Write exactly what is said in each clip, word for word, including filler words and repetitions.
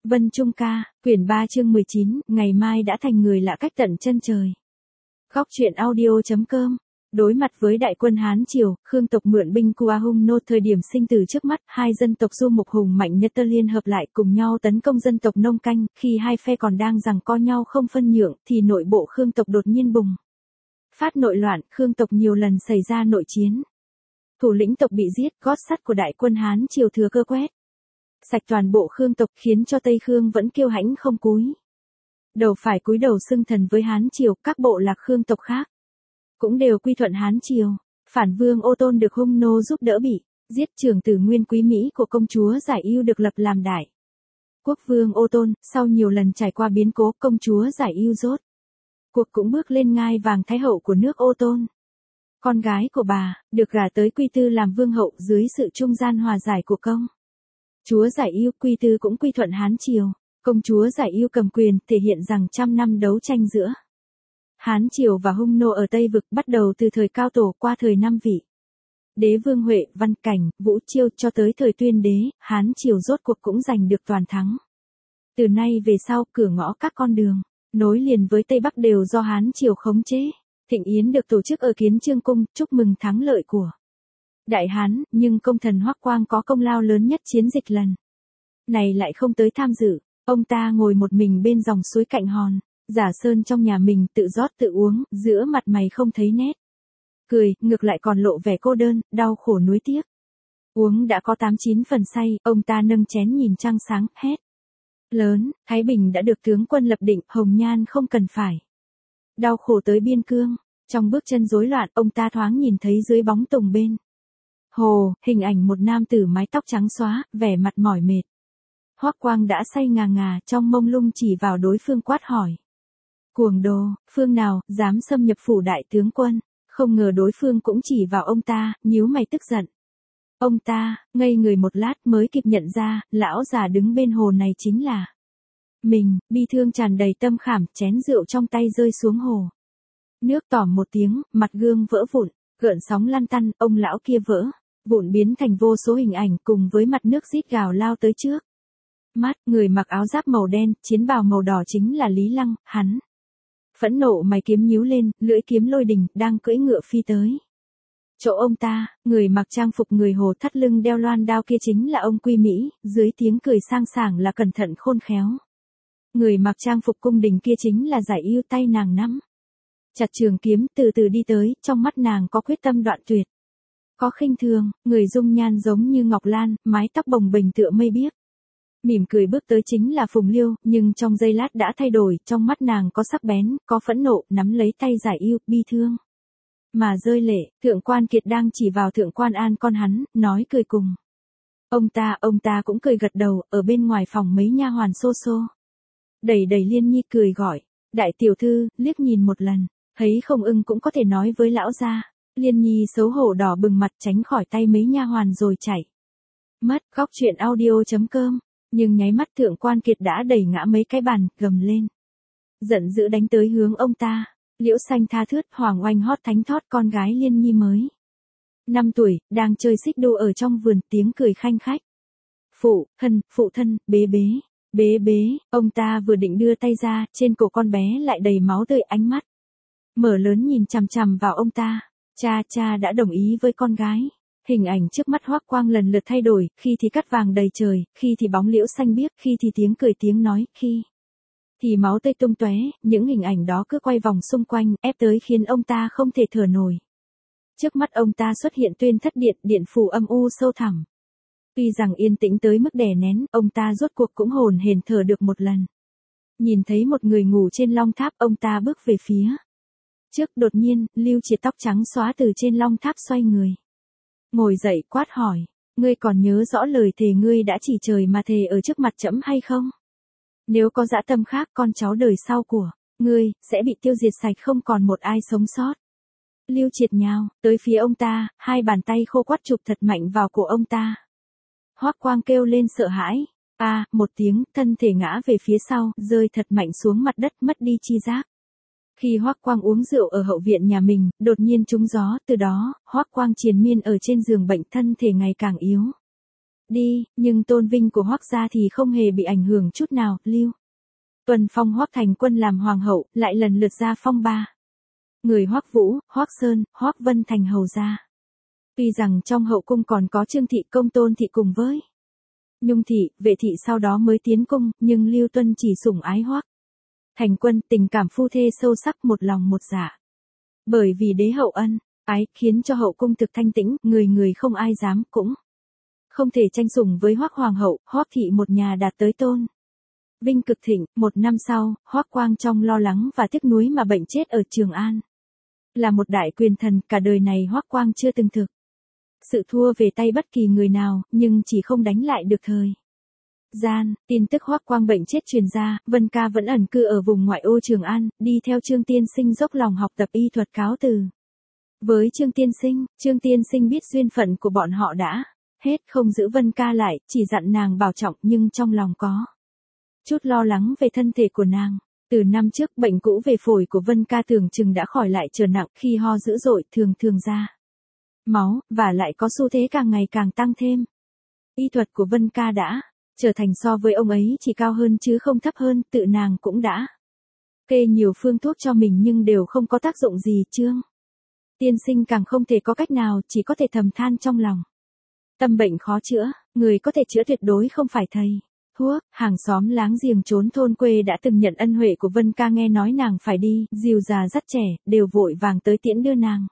Vân Trung ca, quyển ba chương mười chín, ngày mai đã thành người lạ cách tận chân trời. Góc truyện audio chấm com. Đối mặt với đại quân Hán Triều, Khương tộc mượn binh Kua Hung Nô thời điểm sinh tử trước mắt, hai dân tộc Du Mục hùng mạnh nhất tơ liên hợp lại cùng nhau tấn công dân tộc Nông Canh, khi hai phe còn đang giằng co nhau không phân nhượng, thì nội bộ Khương tộc đột nhiên bùng phát nội loạn, Khương tộc nhiều lần xảy ra nội chiến. Thủ lĩnh tộc bị giết, gót sắt của đại quân Hán Triều thừa cơ quét sạch toàn bộ Khương tộc, khiến cho Tây Khương vẫn kiêu hãnh không cúi đầu phải cúi đầu xưng thần với Hán Triều. Các bộ lạc Khương tộc khác cũng đều quy thuận Hán Triều. Phản vương Ô Tôn được Hung Nô giúp đỡ bị giết, trưởng tử Nguyên Quý Mỹ của công chúa Giải Ưu được lập làm đại quốc vương Ô Tôn. Sau nhiều lần trải qua biến cố, công chúa Giải Ưu rốt cuộc cũng bước lên ngai vàng thái hậu của nước Ô Tôn. Con gái của bà được gả tới Quy Tư làm vương hậu dưới sự trung gian hòa giải của công chúa Giải Ưu. Quy Tư cũng quy thuận Hán Triều. Công chúa Giải Ưu cầm quyền, thể hiện rằng trăm năm đấu tranh giữa Hán Triều và Hung Nô ở Tây Vực bắt đầu từ thời Cao Tổ qua thời năm vị đế Vương Huệ, Văn Cảnh, Vũ Chiêu cho tới thời Tuyên đế, Hán Triều rốt cuộc cũng giành được toàn thắng. Từ nay về sau, cửa ngõ các con đường nối liền với Tây Bắc đều do Hán Triều khống chế. Thịnh yến được tổ chức ở Kiến Chương Cung, chúc mừng thắng lợi của Đại Hán, nhưng công thần Hoắc Quang có công lao lớn nhất chiến dịch lần này lại không tới tham dự. Ông ta ngồi một mình bên dòng suối cạnh hòn Giả Sơn trong nhà mình, tự rót tự uống, giữa mặt mày không thấy nét cười, ngược lại còn lộ vẻ cô đơn, đau khổ nuối tiếc. Uống đã có tám chín phần say, ông ta nâng chén nhìn trăng sáng, hét lớn, Thái Bình đã được tướng quân lập định, Hồng Nhan không cần phải đau khổ tới biên cương. Trong bước chân rối loạn, ông ta thoáng nhìn thấy dưới bóng tùng bên hồ, hình ảnh một nam tử mái tóc trắng xóa, vẻ mặt mỏi mệt. Hoắc Quang đã say ngà ngà, trong mông lung chỉ vào đối phương quát hỏi: Cuồng đồ, phương nào dám xâm nhập phủ đại tướng quân? Không ngờ đối phương cũng chỉ vào ông ta, nhíu mày tức giận. Ông ta ngây người một lát mới kịp nhận ra, lão già đứng bên hồ này chính là mình. Bi thương tràn đầy tâm khảm, chén rượu trong tay rơi xuống hồ. Nước tỏm một tiếng, mặt gương vỡ vụn, gợn sóng lăn tăn, ông lão kia vỡ vụn biến thành vô số hình ảnh, cùng với mặt nước rít gào lao tới trước mắt. Người mặc áo giáp màu đen, chiến bào màu đỏ chính là Lý Lăng. Hắn phẫn nộ, mày kiếm nhíu lên, lưỡi kiếm lôi đình, đang cưỡi ngựa phi tới chỗ ông ta. Người mặc trang phục người hồ, thắt lưng đeo loan đao kia chính là ông Quy Mỹ, dưới tiếng cười sang sảng là cẩn thận khôn khéo. Người mặc trang phục cung đình kia chính là Giải Ưu, tay nàng nắm chặt trường kiếm, từ từ đi tới, trong mắt nàng có quyết tâm đoạn tuyệt, có khinh thường. Người dung nhan giống như ngọc lan, mái tóc bồng bềnh tựa mây biếc, mỉm cười bước tới chính là Phùng Liêu, nhưng trong giây lát đã thay đổi, trong mắt nàng có sắc bén, có phẫn nộ, nắm lấy tay Giải Ưu, bi thương mà rơi lệ. Thượng quan Kiệt đang chỉ vào Thượng quan An con hắn, nói cười cùng ông ta, ông ta cũng cười gật đầu. Ở bên ngoài phòng mấy nha hoàn xô xô đẩy đẩy Liên Nhi, cười gọi: Đại tiểu thư. Liếc nhìn một lần, thấy không ưng cũng có thể nói với lão gia. Liên Nhi xấu hổ đỏ bừng mặt, tránh khỏi tay mấy nha hoàn rồi chạy mất. Góc truyện audio chấm com. Nhưng nháy mắt Thượng quan Kiệt đã đẩy ngã mấy cái bàn, gầm lên giận dữ đánh tới hướng ông ta. Liễu Xanh tha thướt, hoàng oanh hót thánh thót, con gái Liên Nhi mới năm tuổi, đang chơi xích đu ở trong vườn, tiếng cười khanh khách. Phụ thân, phụ thân, bế bế, bế bế. Ông ta vừa định đưa tay ra, trên cổ con bé lại đầy máu tươi, ánh mắt mở lớn nhìn chằm chằm vào ông ta. Cha, cha đã đồng ý với con gái. Hình ảnh trước mắt Hoắc Quang lần lượt thay đổi, khi thì cắt vàng đầy trời, khi thì bóng liễu xanh biếc, khi thì tiếng cười tiếng nói, khi thì máu tươi tung tóe. Những hình ảnh đó cứ quay vòng xung quanh, ép tới khiến ông ta không thể thở nổi. Trước mắt ông ta xuất hiện Tuyên Thất Điện, điện phủ âm u sâu thẳm. Tuy rằng yên tĩnh tới mức đè nén, ông ta rốt cuộc cũng hồn hển thở được một lần. Nhìn thấy một người ngủ trên long tháp, ông ta bước về phía trước. Đột nhiên, Lưu Triệt tóc trắng xóa từ trên long tháp xoay người ngồi dậy, quát hỏi: Ngươi còn nhớ rõ lời thề ngươi đã chỉ trời mà thề ở trước mặt trẫm hay không? Nếu có dã tâm khác, con cháu đời sau của ngươi sẽ bị tiêu diệt sạch, không còn một ai sống sót. Lưu Triệt nhào tới phía ông ta, hai bàn tay khô quắt chụp thật mạnh vào cổ ông ta. Hoắc Quang kêu lên sợ hãi, a à, một tiếng, thân thể ngã về phía sau, rơi thật mạnh xuống mặt đất, mất đi chi giác. Khi Hoắc Quang uống rượu ở hậu viện nhà mình, đột nhiên trúng gió, từ đó, Hoắc Quang triền miên ở trên giường bệnh, thân thể ngày càng yếu đi, nhưng tôn vinh của Hoắc gia thì không hề bị ảnh hưởng chút nào, Lưu Tuần phong Hoắc Thành Quân làm hoàng hậu, lại lần lượt ra phong ba người Hoắc Vũ, Hoắc Sơn, Hoắc Vân thành hầu gia. Tuy rằng trong hậu cung còn có Trương thị, Công Tôn thị cùng với Nhung thị, Vệ thị sau đó mới tiến cung, nhưng Lưu Tuân chỉ sủng ái Hoắc Thành Quân, tình cảm phu thê sâu sắc, một lòng một dạ. Bởi vì đế hậu ân ái, khiến cho hậu cung thực thanh tĩnh, người người không ai dám cũng không thể tranh sủng với Hoắc hoàng hậu. Hoắc thị một nhà đạt tới tôn vinh cực thịnh. Một năm sau, Hoắc Quang trong lo lắng và tiếc nuối mà bệnh chết ở Trường An. Là một đại quyền thần, cả đời này Hoắc Quang chưa từng thực sự thua về tay bất kỳ người nào, nhưng chỉ không đánh lại được thời gian. Tin tức Hoắc Quang bệnh chết truyền ra, Vân Ca vẫn ẩn cư ở vùng ngoại ô Trường An, đi theo Trương Tiên Sinh dốc lòng học tập y thuật cáo từ. Với Trương Tiên Sinh, Trương Tiên Sinh biết duyên phận của bọn họ đã hết, không giữ Vân Ca lại, chỉ dặn nàng bảo trọng, nhưng trong lòng có chút lo lắng về thân thể của nàng. Từ năm trước, bệnh cũ về phổi của Vân Ca tưởng chừng đã khỏi lại trở nặng, khi ho dữ dội thường thường ra máu, và lại có xu thế càng ngày càng tăng thêm. Y thuật của Vân Ca đã trở thành so với ông ấy chỉ cao hơn chứ không thấp hơn, tự nàng cũng đã kê nhiều phương thuốc cho mình nhưng đều không có tác dụng gì. Trương Tiên Sinh càng không thể có cách nào, chỉ có thể thầm than trong lòng. Tâm bệnh khó chữa, người có thể chữa tuyệt đối không phải thầy thuốc. Hàng xóm láng giềng trốn thôn quê đã từng nhận ân huệ của Vân Ca nghe nói nàng phải đi, dìu già dắt trẻ, đều vội vàng tới tiễn đưa nàng.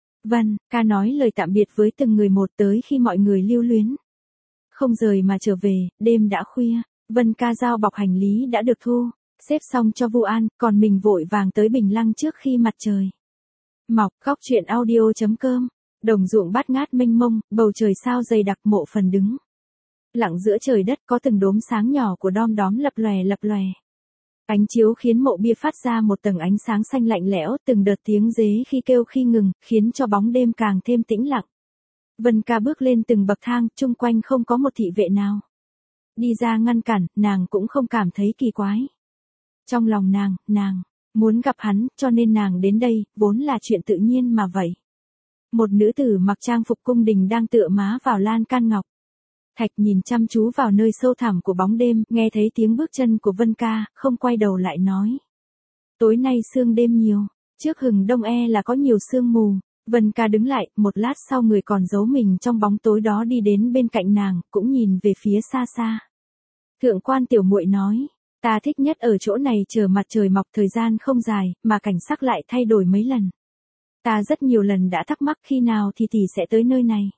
Vân Ca nói lời tạm biệt với từng người một, tới khi mọi người lưu luyến không rời mà trở về. Đêm đã khuya, Vân Ca giao bọc hành lý đã được thu xếp xong cho Vu An, còn mình vội vàng tới Bình Lăng trước khi mặt trời mọc. Góc truyện audio chấm com. Đồng ruộng bát ngát mênh mông, bầu trời sao dày đặc, mộ phần đứng lặng giữa trời đất, có từng đốm sáng nhỏ của đom đóm lập lòe lập lòe. Ánh chiếu khiến mộ bia phát ra một tầng ánh sáng xanh lạnh lẽo, từng đợt tiếng dế khi kêu khi ngừng, khiến cho bóng đêm càng thêm tĩnh lặng. Vân Ca bước lên từng bậc thang, chung quanh không có một thị vệ nào đi ra ngăn cản, nàng cũng không cảm thấy kỳ quái. Trong lòng nàng, nàng muốn gặp hắn, cho nên nàng đến đây, vốn là chuyện tự nhiên mà vậy. Một nữ tử mặc trang phục cung đình đang tựa má vào lan can ngọc thạch, nhìn chăm chú vào nơi sâu thẳm của bóng đêm, nghe thấy tiếng bước chân của Vân Ca, không quay đầu lại nói: tối nay sương đêm nhiều, trước hừng đông e là có nhiều sương mù. Vân Ca đứng lại, một lát sau người còn giấu mình trong bóng tối đó đi đến bên cạnh nàng, cũng nhìn về phía xa xa. Thượng quan tiểu muội nói: ta thích nhất ở chỗ này chờ mặt trời mọc, thời gian không dài, mà cảnh sắc lại thay đổi mấy lần. Ta rất nhiều lần đã thắc mắc khi nào thì tỷ sẽ tới nơi này.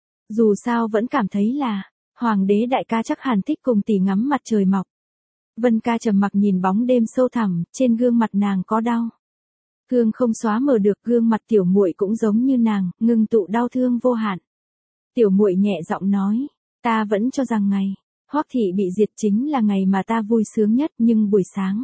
Dù sao vẫn cảm thấy là, hoàng đế đại ca chắc hẳn thích cùng tỷ ngắm mặt trời mọc. Vân Ca trầm mặc nhìn bóng đêm sâu thẳm, trên gương mặt nàng có đau thương không xóa mờ được. Gương mặt tiểu muội cũng giống như nàng, ngưng tụ đau thương vô hạn. Tiểu muội nhẹ giọng nói: ta vẫn cho rằng ngày Hoắc thị bị diệt chính là ngày mà ta vui sướng nhất, nhưng buổi sáng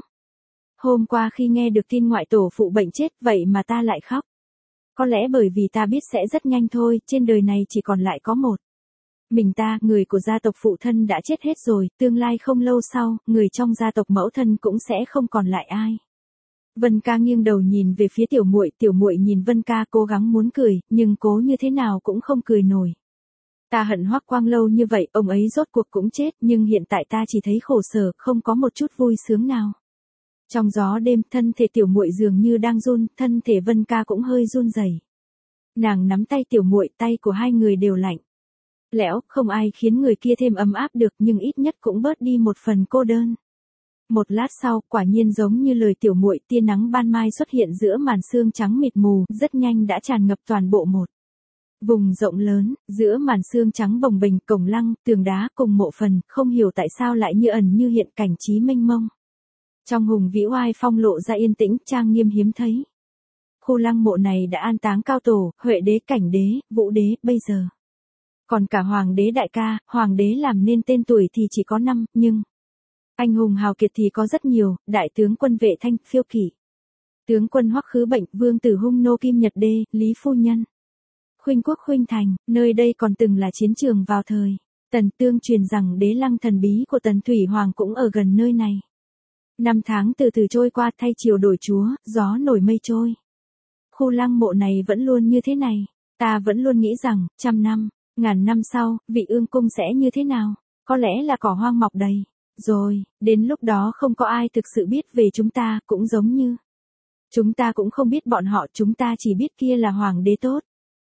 hôm qua khi nghe được tin ngoại tổ phụ bệnh chết, vậy mà ta lại khóc. Có lẽ bởi vì ta biết sẽ rất nhanh thôi, trên đời này chỉ còn lại có một mình ta, người của gia tộc phụ thân đã chết hết rồi, tương lai không lâu sau, người trong gia tộc mẫu thân cũng sẽ không còn lại ai. Vân Ca nghiêng đầu nhìn về phía tiểu muội, tiểu muội nhìn Vân Ca cố gắng muốn cười, nhưng cố như thế nào cũng không cười nổi. Ta hận Hoắc Quang lâu như vậy, ông ấy rốt cuộc cũng chết, nhưng hiện tại ta chỉ thấy khổ sở, không có một chút vui sướng nào. Trong gió đêm, thân thể tiểu muội dường như đang run, thân thể Vân Ca cũng hơi run rẩy. Nàng nắm tay tiểu muội, tay của hai người đều lạnh lẽo, không ai khiến người kia thêm ấm áp được, nhưng ít nhất cũng bớt đi một phần cô đơn. Một lát sau, quả nhiên giống như lời tiểu muội, tia nắng ban mai xuất hiện giữa màn sương trắng mịt mù, rất nhanh đã tràn ngập toàn bộ một vùng rộng lớn. Giữa màn sương trắng bồng bềnh, cổng lăng, tường đá cùng mộ phần, không hiểu tại sao lại như ẩn như hiện, cảnh trí mênh mông. Trong hùng vĩ oai phong lộ ra yên tĩnh, trang nghiêm hiếm thấy. Khu lăng mộ này đã an táng cao tổ, Huệ đế, Cảnh đế, Vũ đế, bây giờ còn cả hoàng đế đại ca. Hoàng đế làm nên tên tuổi thì chỉ có năm, nhưng anh hùng hào kiệt thì có rất nhiều. Đại tướng quân Vệ Thanh, Phiêu Kỷ, tướng quân Hoắc Khứ Bệnh, vương tử Hung nô Kim Nhật Đê, Lý phu nhân, Khuynh Quốc Khuynh Thành. Nơi đây còn từng là chiến trường vào thời Tần. Tương truyền rằng đế lăng thần bí của Tần Thủy Hoàng cũng ở gần nơi này. Năm tháng từ từ trôi qua, thay chiều đổi chúa, gió nổi mây trôi. Khu lăng mộ này vẫn luôn như thế này. Ta vẫn luôn nghĩ rằng, trăm năm Ngàn năm sau, vị ương cung sẽ như thế nào? Có lẽ là cỏ hoang mọc đầy. Rồi, đến lúc đó không có ai thực sự biết về chúng ta, cũng giống như chúng ta cũng không biết bọn họ, chúng ta chỉ biết kia là hoàng đế tốt.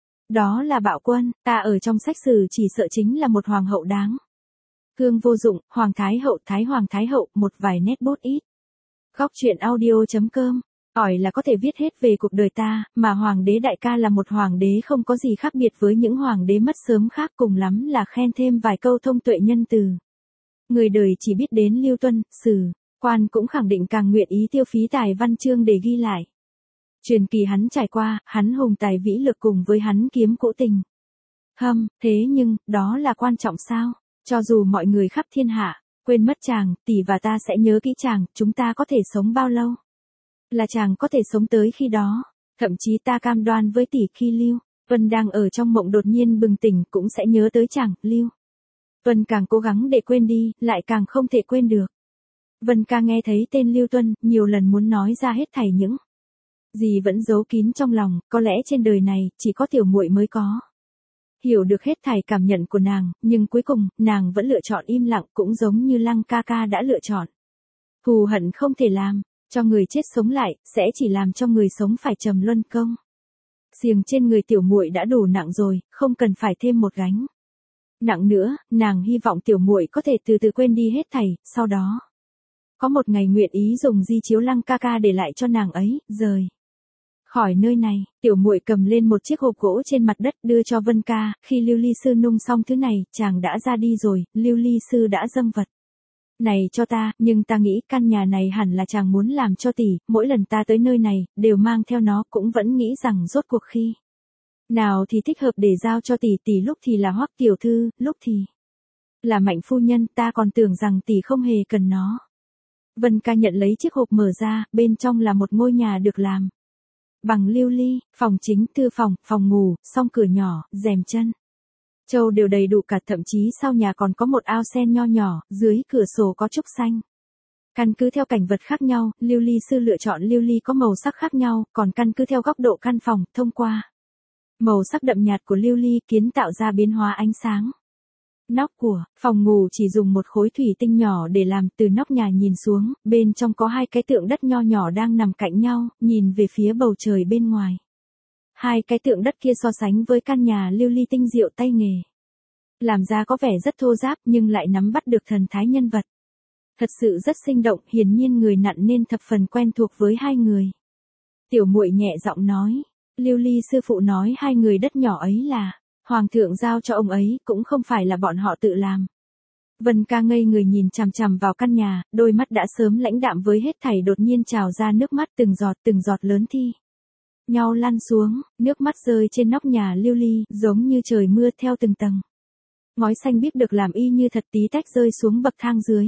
Đó là bạo quân, ta ở trong sách sử chỉ sợ chính là một hoàng hậu đáng thương vô dụng, hoàng thái hậu, thái hoàng thái hậu, một vài nét bút ít. Góc truyện audio.com, hỏi là có thể viết hết về cuộc đời ta, mà hoàng đế đại ca là một hoàng đế không có gì khác biệt với những hoàng đế mất sớm khác, cùng lắm là khen thêm vài câu thông tuệ nhân từ. Người đời chỉ biết đến Lưu Tuân, Sử, Quan cũng khẳng định càng nguyện ý tiêu phí tài văn chương để ghi lại truyền kỳ hắn trải qua, hắn hùng tài vĩ lực cùng với hắn kiếm cỗ tình. Hâm, thế nhưng, đó là quan trọng sao? Cho dù mọi người khắp thiên hạ quên mất chàng, tỷ và ta sẽ nhớ kỹ chàng, chúng ta có thể sống bao lâu? Là chàng có thể sống tới khi đó, thậm chí ta cam đoan với tỷ khi Lưu Tuân đang ở trong mộng đột nhiên bừng tỉnh cũng sẽ nhớ tới chàng, Lưu Tuân càng cố gắng để quên đi, lại càng không thể quên được. Vân ca nghe thấy tên Lưu Tuân, nhiều lần muốn nói ra hết thảy những gì vẫn giấu kín trong lòng, có lẽ trên đời này, chỉ có tiểu muội mới có hiểu được hết thảy cảm nhận của nàng, nhưng cuối cùng, nàng vẫn lựa chọn im lặng, cũng giống như Lăng ca ca đã lựa chọn. Thù hận không thể làm cho người chết sống lại, sẽ chỉ làm cho người sống phải trầm luân công. Xiềng trên người tiểu muội đã đủ nặng rồi, không cần phải thêm một gánh nặng nữa, nàng hy vọng tiểu muội có thể từ từ quên đi hết thảy, sau đó có một ngày nguyện ý dùng di chiếu Lăng ca ca để lại cho nàng ấy, rời khỏi nơi này. Tiểu muội cầm lên một chiếc hộp gỗ trên mặt đất đưa cho Vân ca, khi Lưu Ly sư nung xong thứ này, chàng đã ra đi rồi, Lưu Ly sư đã dâng vật này cho ta, nhưng ta nghĩ căn nhà này hẳn là chàng muốn làm cho tỷ, mỗi lần ta tới nơi này, đều mang theo nó, cũng vẫn nghĩ rằng rốt cuộc khi nào thì thích hợp để giao cho tỷ, tỷ lúc thì là Hoắc tiểu thư, lúc thì là Mạnh phu nhân, ta còn tưởng rằng tỷ không hề cần nó. Vân ca nhận lấy chiếc hộp mở ra, bên trong là một ngôi nhà được làm bằng lưu ly, phòng chính, thư phòng, phòng ngủ, song cửa nhỏ, rèm chân châu đều đầy đủ cả, thậm chí sau nhà còn có một ao sen nho nhỏ, dưới cửa sổ có trúc xanh. Căn cứ theo cảnh vật khác nhau, lưu ly sư lựa chọn lưu ly có màu sắc khác nhau, còn căn cứ theo góc độ căn phòng, thông qua màu sắc đậm nhạt của lưu ly kiến tạo ra biến hóa ánh sáng. Nóc của phòng ngủ chỉ dùng một khối thủy tinh nhỏ để làm, từ nóc nhà nhìn xuống, bên trong có hai cái tượng đất nho nhỏ đang nằm cạnh nhau, nhìn về phía bầu trời bên ngoài. Hai cái tượng đất kia so sánh với căn nhà lưu ly tinh diệu tay nghề làm ra có vẻ rất thô ráp, nhưng lại nắm bắt được thần thái nhân vật. Thật sự rất sinh động, hiển nhiên người nặn nên thập phần quen thuộc với hai người. Tiểu muội nhẹ giọng nói, Lưu Ly sư phụ nói hai người đất nhỏ ấy là Hoàng thượng giao cho ông ấy, cũng không phải là bọn họ tự làm. Vân ca ngây người nhìn chằm chằm vào căn nhà, đôi mắt đã sớm lãnh đạm với hết thảy đột nhiên trào ra nước mắt, từng giọt từng giọt lớn thi nhau lăn xuống, nước mắt rơi trên nóc nhà lưu ly, giống như trời mưa theo từng tầng ngói xanh biếc được làm y như thật, tí tách rơi xuống bậc thang dưới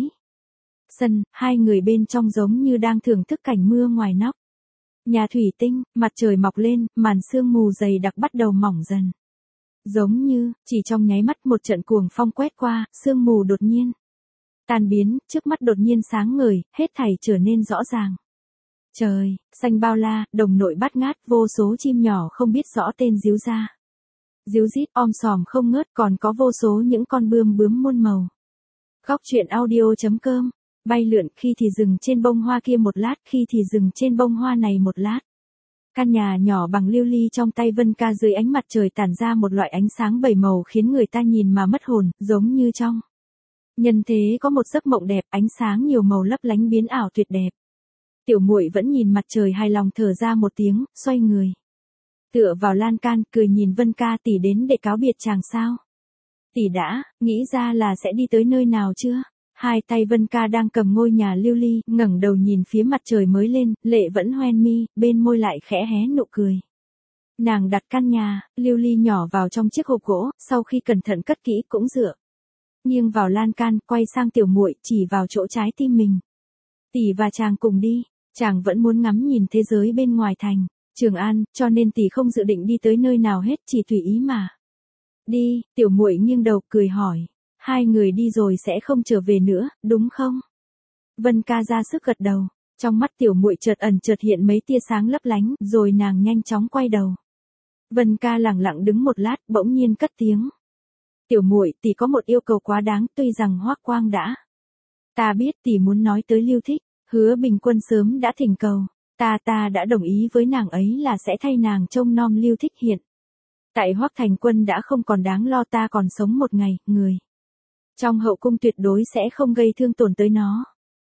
sân, hai người bên trong giống như đang thưởng thức cảnh mưa ngoài nóc nhà thủy tinh. Mặt trời mọc lên, màn sương mù dày đặc bắt đầu mỏng dần. Giống như, chỉ trong nháy mắt một trận cuồng phong quét qua, sương mù đột nhiên tan biến, trước mắt đột nhiên sáng ngời, hết thảy trở nên rõ ràng. Trời, xanh bao la, đồng nội bát ngát, vô số chim nhỏ không biết rõ tên ríu ra. Ríu rít om sòm không ngớt, còn có vô số những con bươm bướm muôn màu. Góc truyện audio.com, bay lượn, khi thì dừng trên bông hoa kia một lát, khi thì dừng trên bông hoa này một lát. Căn nhà nhỏ bằng lưu ly trong tay Vân ca dưới ánh mặt trời tản ra một loại ánh sáng bảy màu khiến người ta nhìn mà mất hồn, giống như trong nhân thế có một giấc mộng đẹp, ánh sáng nhiều màu lấp lánh biến ảo tuyệt đẹp. Tiểu muội vẫn nhìn mặt trời hài lòng thở ra một tiếng, xoay người tựa vào lan can, cười nhìn Vân ca, tỷ đến để cáo biệt chàng sao? Tỷ đã nghĩ ra là sẽ đi tới nơi nào chưa? Hai tay Vân ca đang cầm ngôi nhà lưu ly, ngẩng đầu nhìn phía mặt trời mới lên, lệ vẫn hoen mi, bên môi lại khẽ hé nụ cười. Nàng đặt căn nhà lưu ly nhỏ vào trong chiếc hộp gỗ, sau khi cẩn thận cất kỹ cũng dựa nghiêng vào lan can, quay sang tiểu muội, chỉ vào chỗ trái tim mình. Tỷ và chàng cùng đi, chàng vẫn muốn ngắm nhìn thế giới bên ngoài thành Trường An, cho nên tỷ không dự định đi tới nơi nào hết, chỉ tùy ý mà đi. Tiểu muội nghiêng đầu cười hỏi, hai người đi rồi sẽ không trở về nữa, đúng không? Vân ca ra sức gật đầu, trong mắt tiểu muội chợt ẩn chợt hiện mấy tia sáng lấp lánh, rồi nàng nhanh chóng quay đầu. Vân ca lặng lặng đứng một lát, bỗng nhiên cất tiếng. Tiểu muội, tỷ có một yêu cầu quá đáng, tuy rằng Hoắc Quang đã. Ta biết tỷ muốn nói tới Lưu Thích, Hứa Bình Quân sớm đã thỉnh cầu, ta ta đã đồng ý với nàng ấy là sẽ thay nàng trông nom Lưu Thích hiện. Tại Hoắc Thành Quân đã không còn đáng lo, ta còn sống một ngày, người trong hậu cung tuyệt đối sẽ không gây thương tổn tới nó.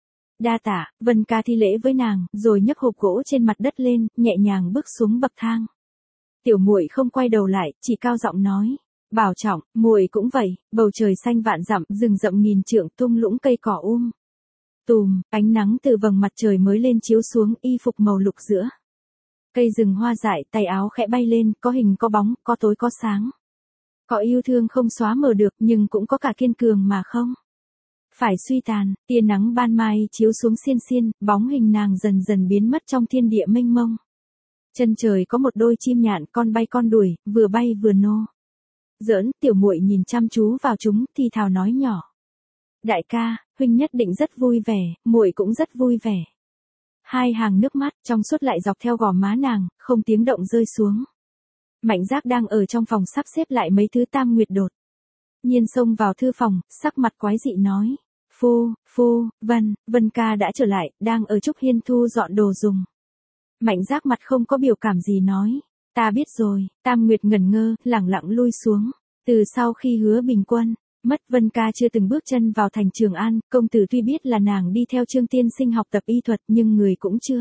Đa tạ, Vân ca thi lễ với nàng, rồi nhấc hộp gỗ trên mặt đất lên, nhẹ nhàng bước xuống bậc thang. Tiểu muội không quay đầu lại, chỉ cao giọng nói, bảo trọng, muội cũng vậy. Bầu trời xanh vạn dặm, rừng rậm nghìn trượng, tung lũng cây cỏ um tùm, ánh nắng từ vầng mặt trời mới lên chiếu xuống, y phục màu lục giữa cây rừng hoa dại, tay áo khẽ bay lên, có hình có bóng, có tối có sáng. Có yêu thương không xóa mờ được, nhưng cũng có cả kiên cường mà không phải suy tàn. Tia nắng ban mai chiếu xuống xiên xiên, bóng hình nàng dần dần biến mất trong thiên địa mênh mông. Chân trời có một đôi chim nhạn, con bay con đuổi, vừa bay vừa nô giỡn. Tiểu muội nhìn chăm chú vào chúng, thì thào nói nhỏ, đại ca, huynh nhất định rất vui vẻ, muội cũng rất vui vẻ. Hai hàng nước mắt trong suốt lại dọc theo gò má nàng, không tiếng động rơi xuống. Mạnh Giác đang ở trong phòng sắp xếp lại mấy thứ tam nguyệt đột nhiên xông vào thư phòng, sắc mặt quái dị nói, phu, phu, Vân, Vân ca đã trở lại, đang ở Trúc Hiên thu dọn đồ dùng. Mạnh Giác mặt không có biểu cảm gì nói, ta biết rồi. Tam Nguyệt ngẩn ngơ, lẳng lặng lui xuống. Từ sau khi Hứa Bình Quân mất, Vân ca chưa từng bước chân vào thành Trường An. Công tử tuy biết là nàng đi theo Trương tiên sinh học tập y thuật, nhưng người cũng chưa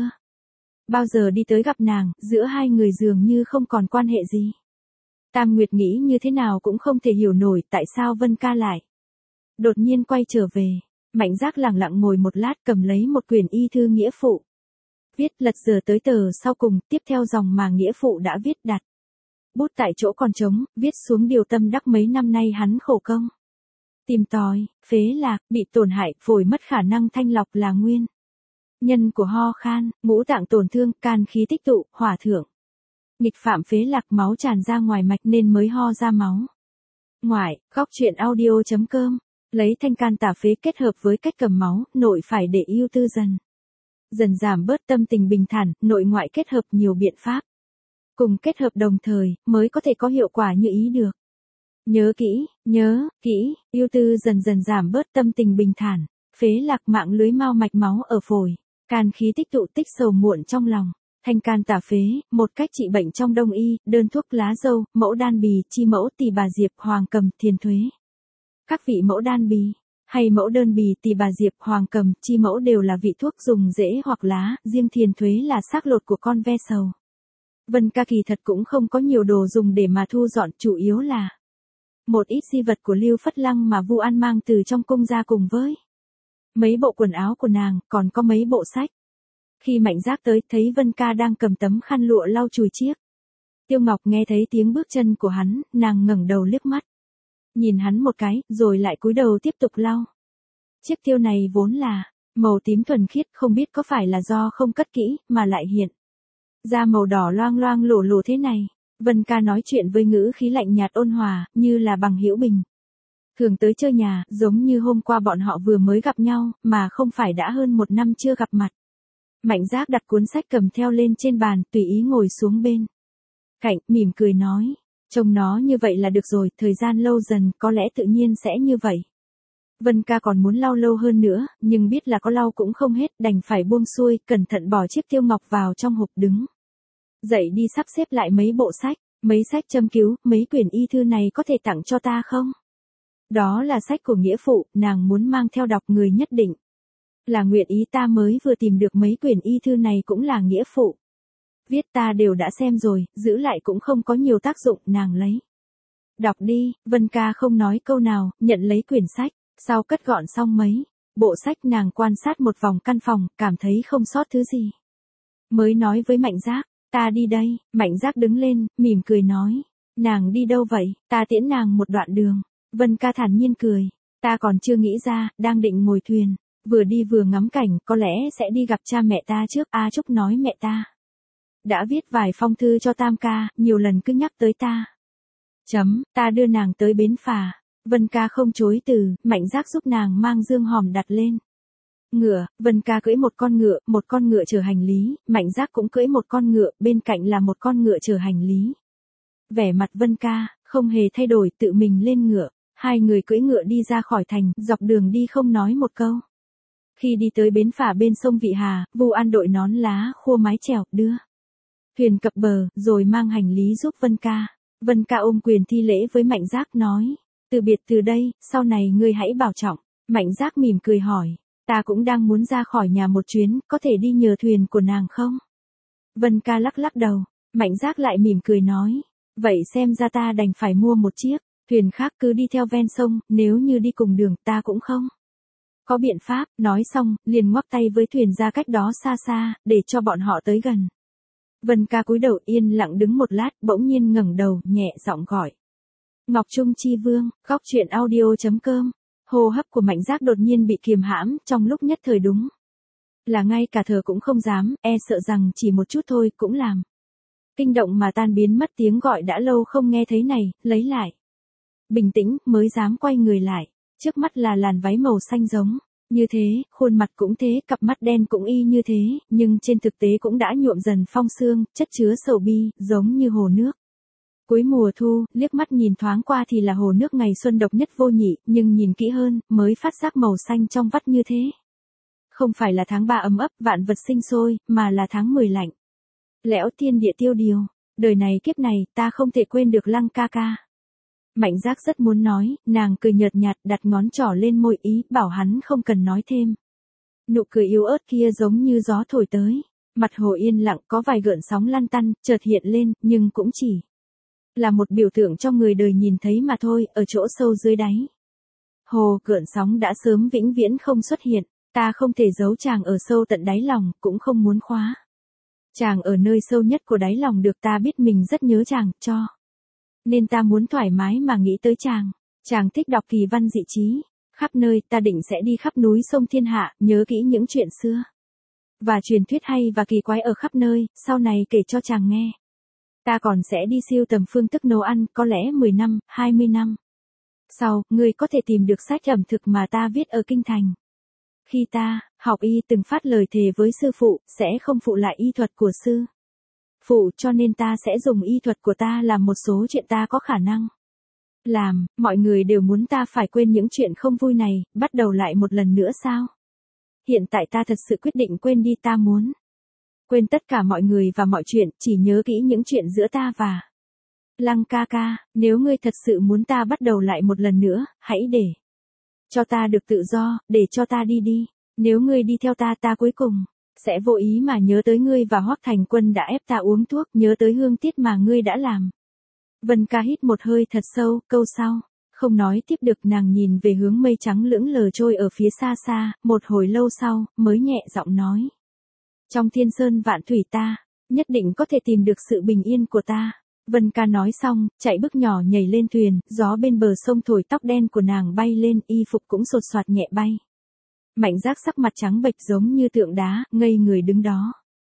bao giờ đi tới gặp nàng, giữa hai người dường như không còn quan hệ gì. Tam Nguyệt nghĩ như thế nào cũng không thể hiểu nổi tại sao Vân ca lại đột nhiên quay trở về. Mạnh Giác lẳng lặng ngồi một lát, cầm lấy một quyển y thư nghĩa phụ. Viết lật giờ tới tờ sau cùng, tiếp theo dòng mà nghĩa phụ đã viết đặt. Bút tại chỗ còn trống, viết xuống điều tâm đắc mấy năm nay hắn khổ công. Tìm tòi, phế lạc, bị tổn hại, phổi mất khả năng thanh lọc là nguyên nhân của ho khan, ngũ tạng tổn thương, can khí tích tụ, hỏa thượng nghịch phạm phế lạc, máu tràn ra ngoài mạch nên mới ho ra máu. Ngoại, góc truyện audio chấm com, lấy thanh can tả phế kết hợp với cách cầm máu, nội phải để ưu tư dần. Dần giảm bớt tâm tình bình thản, nội ngoại kết hợp nhiều biện pháp. Cùng kết hợp đồng thời, mới có thể có hiệu quả như ý được. Nhớ kỹ, nhớ, kỹ, ưu tư dần dần giảm bớt tâm tình bình thản, phế lạc mạng lưới mao mạch máu ở phổi, can khí tích tụ tích sầu muộn trong lòng. Thanh can tả phế, một cách trị bệnh trong đông y, đơn thuốc lá dâu, mẫu đan bì, chi mẫu tỳ bà diệp, hoàng cầm, thiền thuế. Các vị mẫu đan bì hay mẫu đơn bì, tỳ bà diệp, hoàng cầm, chi mẫu đều là vị thuốc dùng rễ hoặc lá, riêng thiền thuế là xác lột của con ve sầu. Vân ca kỳ thật cũng không có nhiều đồ dùng để mà thu dọn, chủ yếu là một ít di vật của Lưu Phất Lăng mà Vu An mang từ trong cung ra cùng với mấy bộ quần áo của nàng, còn có mấy bộ sách. Khi Mạnh Giác tới, thấy Vân ca đang cầm tấm khăn lụa lau chùi chiếc tiêu ngọc, nghe thấy tiếng bước chân của hắn, nàng ngẩng đầu liếc mắt nhìn hắn một cái, rồi lại cúi đầu tiếp tục lau. Chiếc tiêu này vốn là màu tím thuần khiết, không biết có phải là do không cất kỹ, mà lại hiện ra màu đỏ loang loang lổ lổ thế này. Vân ca nói chuyện với ngữ khí lạnh nhạt ôn hòa, như là bằng hữu bình thường tới chơi nhà, giống như hôm qua bọn họ vừa mới gặp nhau, mà không phải đã hơn một năm chưa gặp mặt. Mạnh Giác đặt cuốn sách cầm theo lên trên bàn, tùy ý ngồi xuống bên cạnh, mỉm cười nói, trông nó như vậy là được rồi, thời gian lâu dần, có lẽ tự nhiên sẽ như vậy. Vân ca còn muốn lau lâu hơn nữa, nhưng biết là có lau cũng không hết, đành phải buông xuôi, cẩn thận bỏ chiếc tiêu ngọc vào trong hộp, đứng dậy đi sắp xếp lại mấy bộ sách. Mấy sách châm cứu, mấy quyển y thư này có thể tặng cho ta không? Đó là sách của nghĩa phụ, nàng muốn mang theo đọc, người nhất định là nguyện ý, ta mới vừa tìm được mấy quyển y thư này cũng là nghĩa phụ viết, ta đều đã xem rồi, giữ lại cũng không có nhiều tác dụng, nàng lấy đọc đi. Vân ca không nói câu nào, nhận lấy quyển sách, sau cất gọn xong mấy bộ sách, nàng quan sát một vòng căn phòng, cảm thấy không sót thứ gì, mới nói với Mạnh Giác, ta đi đây. Mạnh Giác đứng lên, mỉm cười nói, nàng đi đâu vậy? Ta tiễn nàng một đoạn đường. Vân ca thản nhiên cười, ta còn chưa nghĩ ra, đang định ngồi thuyền, vừa đi vừa ngắm cảnh, có lẽ sẽ đi gặp cha mẹ ta trước. A Trúc nói mẹ ta đã viết vài phong thư cho Tam ca, nhiều lần cứ nhắc tới ta. Chấm, ta đưa nàng tới bến phà. Vân ca không chối từ, Mạnh Giác giúp nàng mang dương hòm đặt lên ngựa. Vân ca cưỡi một con ngựa, một con ngựa chở hành lý, Mạnh Giác cũng cưỡi một con ngựa, bên cạnh là một con ngựa chở hành lý. Vẻ mặt Vân ca không hề thay đổi, tự mình lên ngựa, Hai người cưỡi ngựa đi ra khỏi thành, dọc đường đi không nói một câu. Khi đi tới bến phà bên sông Vị Hà, Vu An đội nón lá, khua mái chèo, đưa thuyền cập bờ, rồi mang hành lý giúp Vân Ca. Vân Ca ôm quyền thi lễ với Mạnh Giác nói, từ biệt từ đây, sau này ngươi hãy bảo trọng. Mạnh Giác mỉm cười hỏi, ta cũng đang muốn ra khỏi nhà một chuyến, có thể đi nhờ thuyền của nàng không? Vân Ca lắc lắc đầu, Mạnh Giác lại mỉm cười nói, vậy xem ra ta đành phải mua một chiếc thuyền khác, cứ đi theo ven sông, nếu như đi cùng đường ta cũng không có biện pháp. Nói xong, liền ngoắc tay với thuyền ra cách đó xa xa, để cho bọn họ tới gần. Vân Ca cúi đầu yên lặng đứng một lát, bỗng nhiên ngẩng đầu, nhẹ giọng gọi, Ngọc Trung Chi Vương. Góc truyện audio chấm com. Hô hấp của Mạnh Giác đột nhiên bị kiềm hãm, trong lúc nhất thời đúng là ngay cả thở cũng không dám, e sợ rằng chỉ một chút thôi cũng làm kinh động mà tan biến mất tiếng gọi đã lâu không nghe thấy này. Lấy lại bình tĩnh, mới dám quay người lại. Trước mắt là làn váy màu xanh giống như thế, khuôn mặt cũng thế, cặp mắt đen cũng y như thế, nhưng trên thực tế cũng đã nhuộm dần phong sương, chất chứa sầu bi, giống như hồ nước cuối mùa thu. Liếc mắt nhìn thoáng qua thì là hồ nước ngày xuân độc nhất vô nhị, nhưng nhìn kỹ hơn, mới phát giác màu xanh trong vắt như thế không phải là tháng ba ấm ấp, vạn vật sinh sôi, mà là tháng mười lạnh lẽo, thiên địa tiêu điều. Đời này kiếp này, ta không thể quên được Lăng ca ca. Mạnh Giác rất muốn nói, nàng cười nhợt nhạt, đặt ngón trỏ lên môi ý, bảo hắn không cần nói thêm. Nụ cười yếu ớt kia giống như gió thổi tới. Mặt hồ yên lặng, có vài gợn sóng lăn tăn, chợt hiện lên, nhưng cũng chỉ là một biểu tượng cho người đời nhìn thấy mà thôi, ở chỗ sâu dưới đáy hồ, gợn sóng đã sớm vĩnh viễn không xuất hiện. Ta không thể giấu chàng ở sâu tận đáy lòng, cũng không muốn khóa chàng ở nơi sâu nhất của đáy lòng được. Ta biết mình rất nhớ chàng, cho nên ta muốn thoải mái mà nghĩ tới chàng. Chàng thích đọc kỳ văn dị trí, khắp nơi, ta định sẽ đi khắp núi sông thiên hạ, nhớ kỹ những chuyện xưa và truyền thuyết hay và kỳ quái ở khắp nơi, sau này kể cho chàng nghe. Ta còn sẽ đi siêu tầm phương thức nấu ăn, có lẽ mười năm, hai mươi năm sau, ngươi có thể tìm được sách ẩm thực mà ta viết ở kinh thành. Khi ta học y từng phát lời thề với sư phụ, sẽ không phụ lại y thuật của sư phụ, cho nên ta sẽ dùng y thuật của ta làm một số chuyện ta có khả năng làm. Mọi người đều muốn ta phải quên những chuyện không vui này, bắt đầu lại một lần nữa sao? Hiện tại ta thật sự quyết định quên đi. Ta muốn quên tất cả mọi người và mọi chuyện, chỉ nhớ kỹ những chuyện giữa ta và Lăng ca ca. Nếu ngươi thật sự muốn ta bắt đầu lại một lần nữa, hãy để cho ta được tự do, để cho ta đi đi. Nếu ngươi đi theo ta, ta cuối cùng sẽ vô ý mà nhớ tới ngươi và Hoắc Thành Quân đã ép ta uống thuốc, nhớ tới hương tiết mà ngươi đã làm. Vân Ca hít một hơi thật sâu, câu sau không nói tiếp được. Nàng nhìn về hướng mây trắng lững lờ trôi ở phía xa xa, một hồi lâu sau, mới nhẹ giọng nói, trong thiên sơn vạn thủy ta nhất định có thể tìm được sự bình yên của ta. Vân Ca nói xong, chạy bước nhỏ nhảy lên thuyền, gió bên bờ sông thổi tóc đen của nàng bay lên, y phục cũng sột soạt nhẹ bay. Mạnh Giác sắc mặt trắng bệch giống như tượng đá, ngây người đứng đó.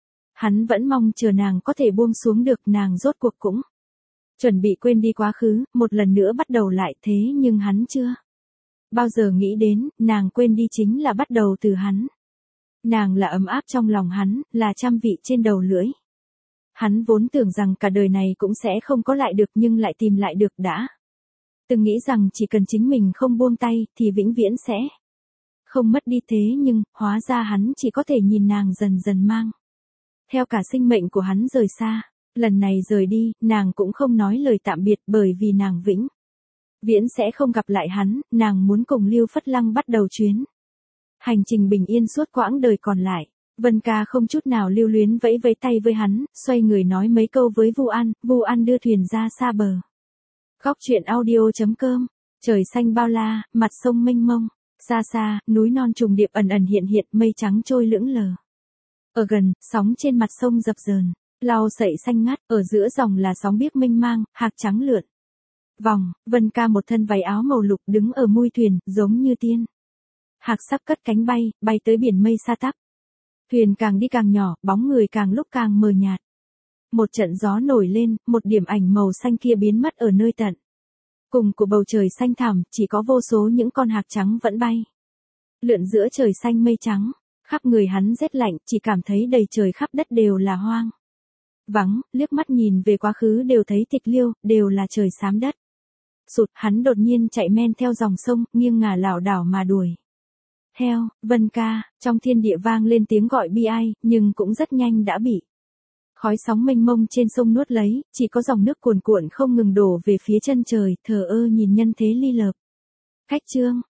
Hắn vẫn mong chờ nàng có thể buông xuống được, nàng rốt cuộc cũng chuẩn bị quên đi quá khứ, một lần nữa bắt đầu lại, thế nhưng hắn chưa bao giờ nghĩ đến, nàng quên đi chính là bắt đầu từ hắn. Nàng là ấm áp trong lòng hắn, là trăm vị trên đầu lưỡi. Hắn vốn tưởng rằng cả đời này cũng sẽ không có lại được, nhưng lại tìm lại được. Đã từng nghĩ rằng chỉ cần chính mình không buông tay, thì vĩnh viễn sẽ không mất đi, thế nhưng, hóa ra hắn chỉ có thể nhìn nàng dần dần mang theo cả sinh mệnh của hắn rời xa. Lần này rời đi, nàng cũng không nói lời tạm biệt, bởi vì nàng vĩnh viễn sẽ không gặp lại hắn. Nàng muốn cùng Lưu Phất Lăng bắt đầu chuyến hành trình bình yên suốt quãng đời còn lại. Vân Ca không chút nào lưu luyến vẫy vẫy tay với hắn, xoay người nói mấy câu với Vu An. Vu An đưa thuyền ra xa bờ. Góc truyện audio chấm com. Trời xanh bao la, mặt sông mênh mông. Xa xa, núi non trùng điệp ẩn ẩn hiện hiện, mây trắng trôi lững lờ. Ở gần, sóng trên mặt sông dập dờn, lau sậy xanh ngắt, ở giữa dòng là sóng biếc mênh mang, hạc trắng lượn vòng. Vân Ca một thân váy áo màu lục đứng ở mui thuyền, giống như tiên hạc sắp cất cánh bay, bay tới biển mây xa tắp. Thuyền càng đi càng nhỏ, bóng người càng lúc càng mờ nhạt. Một trận gió nổi lên, một điểm ảnh màu xanh kia biến mất ở nơi tận cùng của bầu trời xanh thẳm, chỉ có vô số những con hạc trắng vẫn bay lượn giữa trời xanh mây trắng. Khắp người hắn rét lạnh, chỉ cảm thấy đầy trời khắp đất đều là hoang vắng, liếc mắt nhìn về quá khứ đều thấy tịch liêu, đều là trời xám đất sụt, hắn đột nhiên chạy men theo dòng sông, nghiêng ngả lảo đảo mà đuổi theo. Vân ca, trong thiên địa vang lên tiếng gọi bi ai, nhưng cũng rất nhanh đã bị khói sóng mênh mông trên sông nuốt lấy, chỉ có dòng nước cuồn cuộn không ngừng đổ về phía chân trời, thờ ơ nhìn nhân thế ly lợp. Khách chương,